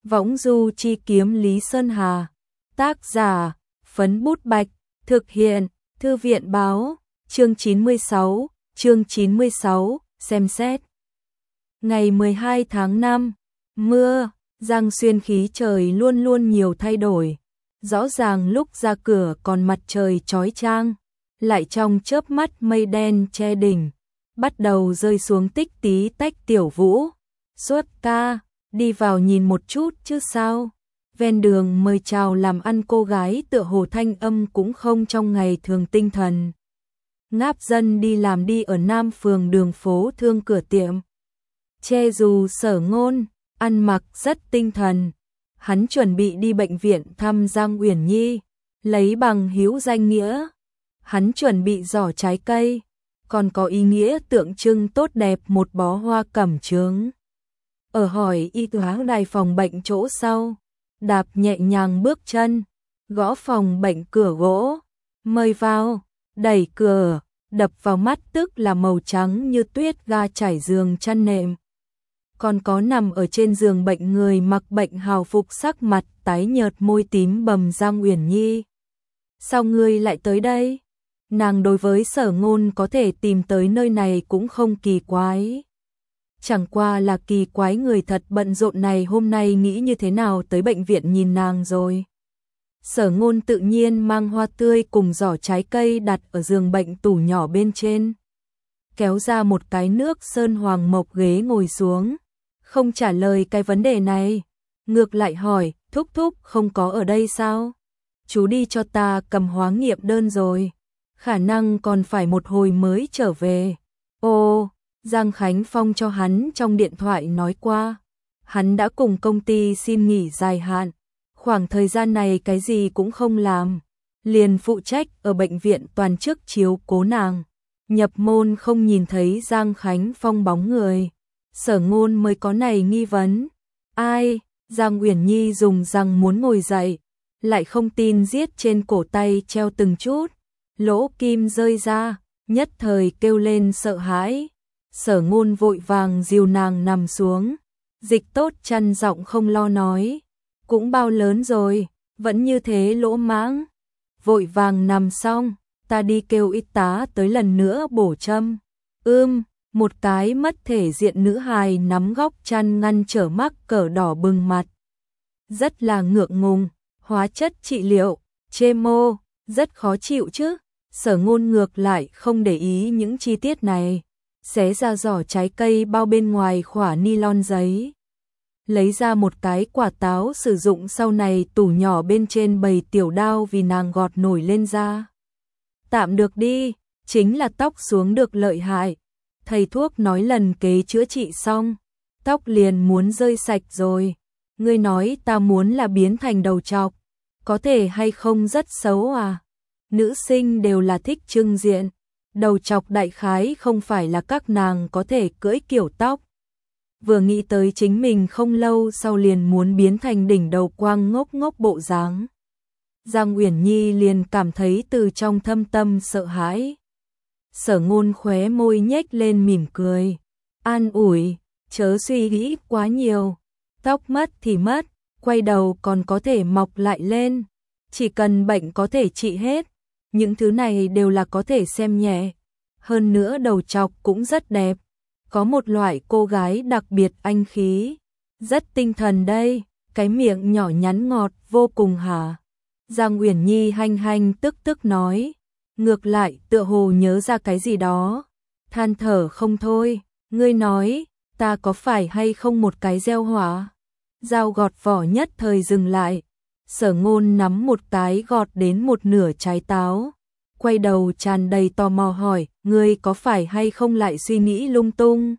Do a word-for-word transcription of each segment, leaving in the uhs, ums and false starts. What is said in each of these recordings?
Võng du chi kiếm Lý Sơn Hà. Tác giả, Phấn Bút Bạch. Thực hiện, Thư viện báo. Chương chín mươi sáu, chương chín mươi sáu, xem xét. Ngày mười hai tháng năm, mưa, Giang Xuyên khí trời luôn luôn nhiều thay đổi. Rõ ràng lúc ra cửa còn mặt trời chói chang, lại trong chớp mắt mây đen che đỉnh, bắt đầu rơi xuống tích tí tách tiểu vũ. Suốt ca, đi vào nhìn một chút chứ sao. Ven đường mời chào làm ăn cô gái tựa hồ thanh âm cũng không trong ngày thường tinh thần. Ngáp dân đi làm đi ở Nam Phường đường phố thương cửa tiệm. Che dù Sở Ngôn, ăn mặc rất tinh thần. Hắn chuẩn bị đi bệnh viện thăm Giang Uyển Nhi, lấy bằng hữu danh nghĩa. Hắn chuẩn bị giỏ trái cây, còn có ý nghĩa tượng trưng tốt đẹp một bó hoa cẩm chướng. Ở hỏi y tá đài phòng bệnh chỗ sau, đạp nhẹ nhàng bước chân, gõ phòng bệnh cửa gỗ, mời vào, đẩy cửa, đập vào mắt tức là màu trắng như tuyết ga trải giường chăn nệm. Còn có nằm ở trên giường bệnh người mặc bệnh hào phục sắc mặt tái nhợt môi tím bầm Giang Uyển Nhi. Sao ngươi lại tới đây? Nàng đối với Sở Ngôn có thể tìm tới nơi này cũng không kỳ quái. Chẳng qua là kỳ quái người thật bận rộn này hôm nay nghĩ như thế nào tới bệnh viện nhìn nàng rồi. Sở Ngôn tự nhiên mang hoa tươi cùng giỏ trái cây đặt ở giường bệnh tủ nhỏ bên trên. Kéo ra một cái nước sơn hoàng mộc ghế ngồi xuống. Không trả lời cái vấn đề này. Ngược lại hỏi, thúc thúc không có ở đây sao? Chú đi cho ta cầm hóa nghiệm đơn rồi. Khả năng còn phải một hồi mới trở về. Ồ, Giang Khánh Phong cho hắn trong điện thoại nói qua. Hắn đã cùng công ty xin nghỉ dài hạn. Khoảng thời gian này cái gì cũng không làm. Liền phụ trách ở bệnh viện toàn chức chiếu cố nàng. Nhập môn không nhìn thấy Giang Khánh Phong bóng người. Sở Ngôn mới có này nghi vấn. Ai? Giang Uyển Nhi dùng răng muốn ngồi dậy. Lại không tin giết trên cổ tay treo từng chút. Lỗ kim rơi ra, nhất thời kêu lên sợ hãi. Sở Ngôn vội vàng dìu nàng nằm xuống. Dịch tốt chăn giọng không lo nói. Cũng bao lớn rồi, vẫn như thế lỗ mãng. Vội vàng nằm xong, ta đi kêu y tá tới lần nữa bổ châm. Ưm, một cái mất thể diện nữ hài nắm góc chăn ngăn trở mắc cỡ đỏ bừng mặt. Rất là ngượng ngùng, hóa chất trị liệu, chemo, rất khó chịu chứ. Sở Ngôn ngược lại không để ý những chi tiết này. Xé ra giỏ trái cây bao bên ngoài khỏa nylon giấy. Lấy ra một cái quả táo sử dụng sau này tủ nhỏ bên trên bầy tiểu đao vì nàng gọt nổi lên ra. Tạm được đi, chính là tóc xuống được lợi hại. Thầy thuốc nói lần kế chữa trị xong, tóc liền muốn rơi sạch rồi. Ngươi nói ta muốn là biến thành đầu trọc, có thể hay không rất xấu à? Nữ sinh đều là thích trưng diện, đầu trọc đại khái không phải là các nàng có thể cưỡi kiểu tóc. Vừa nghĩ tới chính mình không lâu sau liền muốn biến thành đỉnh đầu quang ngốc ngốc bộ dáng. Giang Uyển Nhi liền cảm thấy từ trong thâm tâm sợ hãi. Sở Ngôn khóe môi nhếch lên mỉm cười. An ủi, chớ suy nghĩ quá nhiều. Tóc mất thì mất, quay đầu còn có thể mọc lại lên. Chỉ cần bệnh có thể trị hết. Những thứ này đều là có thể xem nhẹ. Hơn nữa đầu trọc cũng rất đẹp. Có một loại cô gái đặc biệt anh khí. Rất tinh thần đây. Cái miệng nhỏ nhắn ngọt vô cùng hả? Giang Uyển Nhi hanh hanh tức tức nói. Ngược lại tựa hồ nhớ ra cái gì đó. Than thở không thôi. Ngươi nói, ta có phải hay không một cái gieo hỏa? Dao gọt vỏ nhất thời dừng lại. Sở Ngôn nắm một cái gọt đến một nửa trái táo. Quay đầu tràn đầy tò mò hỏi, ngươi có phải hay không lại suy nghĩ lung tung?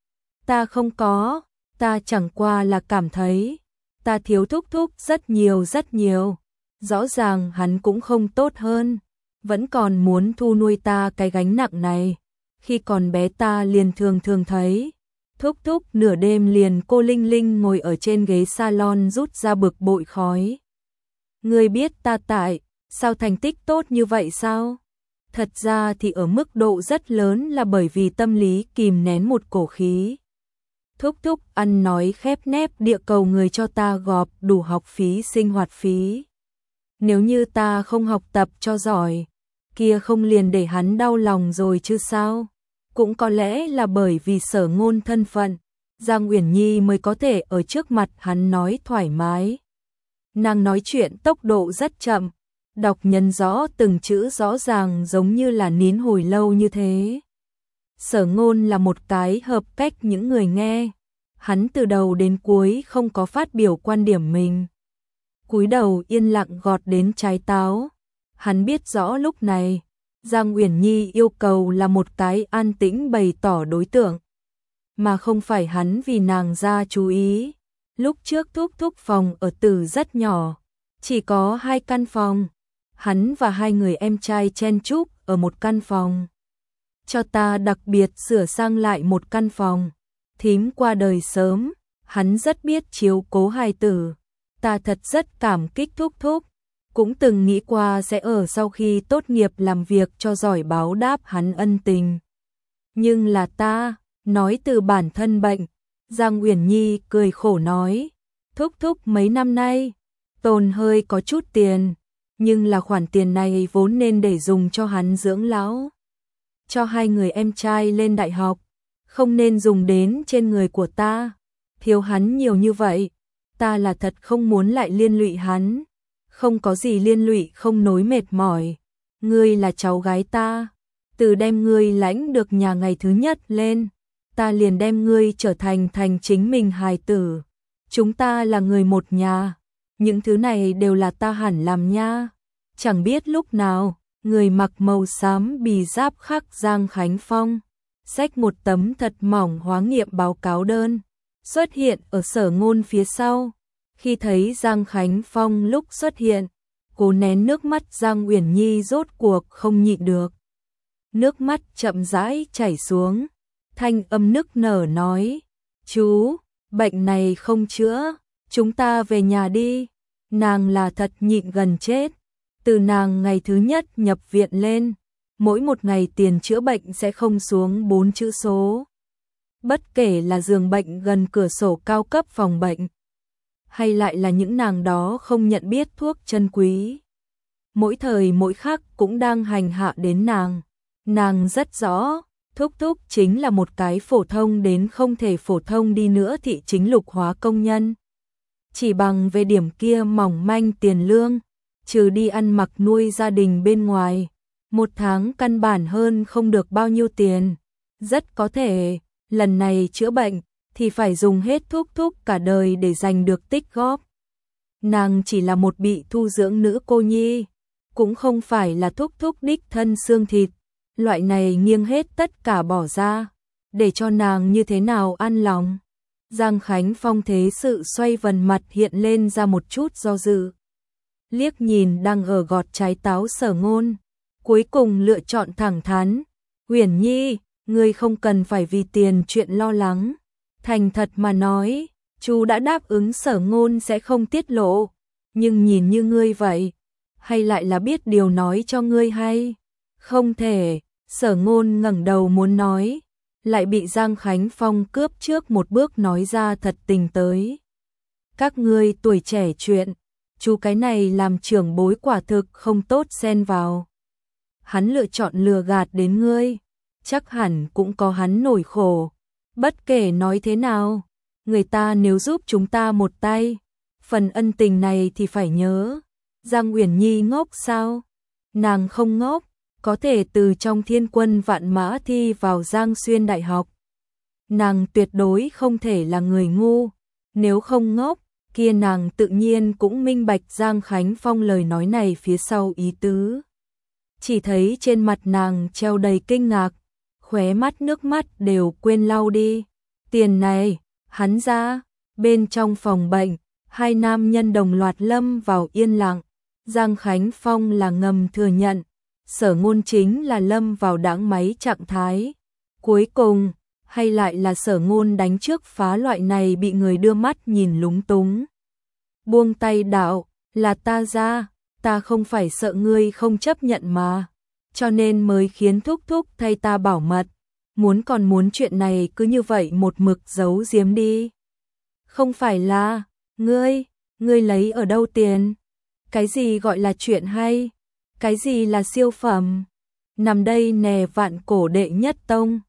Ta không có, ta chẳng qua là cảm thấy. Ta thiếu thúc thúc rất nhiều rất nhiều. Rõ ràng hắn cũng không tốt hơn. Vẫn còn muốn thu nuôi ta cái gánh nặng này. Khi còn bé ta liền thường thường thấy. Thúc thúc nửa đêm liền cô Linh Linh ngồi ở trên ghế salon rút ra bực bội khói. Ngươi biết ta tại, sao thành tích tốt như vậy sao? Thật ra thì ở mức độ rất lớn là bởi vì tâm lý kìm nén một cổ khí. Thúc thúc ăn nói khép nép địa cầu người cho ta gọp đủ học phí sinh hoạt phí. Nếu như ta không học tập cho giỏi, kia không liền để hắn đau lòng rồi chứ sao? Cũng có lẽ là bởi vì Sở Ngôn thân phận, Giang Uyển Nhi mới có thể ở trước mặt hắn nói thoải mái. Nàng nói chuyện tốc độ rất chậm, đọc nhân rõ từng chữ rõ ràng giống như là nín hồi lâu như thế. Sở Ngôn là một cái hợp cách những người nghe, hắn từ đầu đến cuối không có phát biểu quan điểm mình. Cúi đầu yên lặng gọt đến trái táo, hắn biết rõ lúc này, Giang Uyển Nhi yêu cầu là một cái an tĩnh bày tỏ đối tượng, mà không phải hắn vì nàng ra chú ý. Lúc trước Thúc Thúc phòng ở Từ rất nhỏ, chỉ có hai căn phòng, hắn và hai người em trai chen chúc ở một căn phòng. Cho ta đặc biệt sửa sang lại một căn phòng, thím qua đời sớm, hắn rất biết chiếu cố hài tử, ta thật rất cảm kích Thúc Thúc, cũng từng nghĩ qua sẽ ở sau khi tốt nghiệp làm việc cho giỏi báo đáp hắn ân tình. Nhưng là ta, nói từ bản thân bệnh, Giang Uyển Nhi cười khổ nói, Thúc Thúc mấy năm nay, tồn hơi có chút tiền, nhưng là khoản tiền này vốn nên để dùng cho hắn dưỡng lão, cho hai người em trai lên đại học, không nên dùng đến trên người của ta, thiếu hắn nhiều như vậy, ta là thật không muốn lại liên lụy hắn, không có gì liên lụy không nối mệt mỏi, ngươi là cháu gái ta, từ đem ngươi lãnh được nhà ngày thứ nhất lên, ta liền đem ngươi trở thành thành chính mình hài tử, chúng ta là người một nhà, những thứ này đều là ta hẳn làm nha. Chẳng biết lúc nào, người mặc màu xám bì giáp khắc Giang Khánh Phong, xách một tấm thật mỏng hóa nghiệm báo cáo đơn, xuất hiện ở Sở Ngôn phía sau. Khi thấy Giang Khánh Phong lúc xuất hiện, cố nén nước mắt Giang Uyển Nhi rốt cuộc không nhịn được. Nước mắt chậm rãi chảy xuống, thanh âm nức nở nói, chú, bệnh này không chữa, chúng ta về nhà đi. Nàng là thật nhịn gần chết. Từ nàng ngày thứ nhất nhập viện lên, mỗi một ngày tiền chữa bệnh sẽ không xuống bốn chữ số. Bất kể là giường bệnh gần cửa sổ cao cấp phòng bệnh, hay lại là những nàng đó không nhận biết thuốc chân quý. Mỗi thời mỗi khắc cũng đang hành hạ đến nàng. Nàng rất rõ, Thúc Thúc chính là một cái phổ thông đến không thể phổ thông đi nữa thị chính lục hóa công nhân. Chỉ bằng về điểm kia mỏng manh tiền lương, trừ đi ăn mặc nuôi gia đình bên ngoài, một tháng căn bản hơn không được bao nhiêu tiền. Rất có thể, lần này chữa bệnh, thì phải dùng hết Thúc Thúc cả đời để giành được tích góp. Nàng chỉ là một bị thu dưỡng nữ cô nhi, cũng không phải là Thúc Thúc đích thân xương thịt, loại này nghiêng hết tất cả bỏ ra, để cho nàng như thế nào an lòng. Giang Khánh Phong thế sự xoay vần mặt hiện lên ra một chút do dự. Liếc nhìn đang ở gọt trái táo Sở Ngôn, cuối cùng lựa chọn thẳng thắn, Uyển Nhi, ngươi không cần phải vì tiền chuyện lo lắng. Thành thật mà nói, chú đã đáp ứng Sở Ngôn sẽ không tiết lộ, nhưng nhìn như ngươi vậy, hay lại là biết điều nói cho ngươi hay? Không thể, Sở Ngôn ngẩng đầu muốn nói, lại bị Giang Khánh Phong cướp trước một bước nói ra thật tình tới. Các ngươi tuổi trẻ chuyện, chú cái này làm trưởng bối quả thực không tốt xen vào. Hắn lựa chọn lừa gạt đến ngươi, chắc hẳn cũng có hắn nổi khổ. Bất kể nói thế nào, người ta nếu giúp chúng ta một tay, phần ân tình này thì phải nhớ. Giang Uyển Nhi ngốc sao? Nàng không ngốc, có thể từ trong thiên quân vạn mã thi vào Giang Xuyên Đại học. Nàng tuyệt đối không thể là người ngu, nếu không ngốc, kia nàng tự nhiên cũng minh bạch Giang Khánh Phong lời nói này phía sau ý tứ. Chỉ thấy trên mặt nàng treo đầy kinh ngạc, khóe mắt nước mắt đều quên lau đi. Tiền này, hắn ra, bên trong phòng bệnh, hai nam nhân đồng loạt lâm vào yên lặng. Giang Khánh Phong là ngầm thừa nhận, Sở Ngôn chính là lâm vào đãng máy trạng thái. Cuối cùng, hay lại là Sở Ngôn đánh trước phá loại này bị người đưa mắt nhìn lúng túng. Buông tay đạo, là ta ra, ta không phải sợ ngươi không chấp nhận mà, cho nên mới khiến Thúc Thúc thay ta bảo mật. muốn còn muốn chuyện này cứ như vậy một mực giấu giếm đi. Không phải là, ngươi, ngươi lấy ở đâu tiền? Cái gì gọi là chuyện hay? Cái gì là siêu phẩm? Nằm đây nè vạn cổ đệ nhất tông.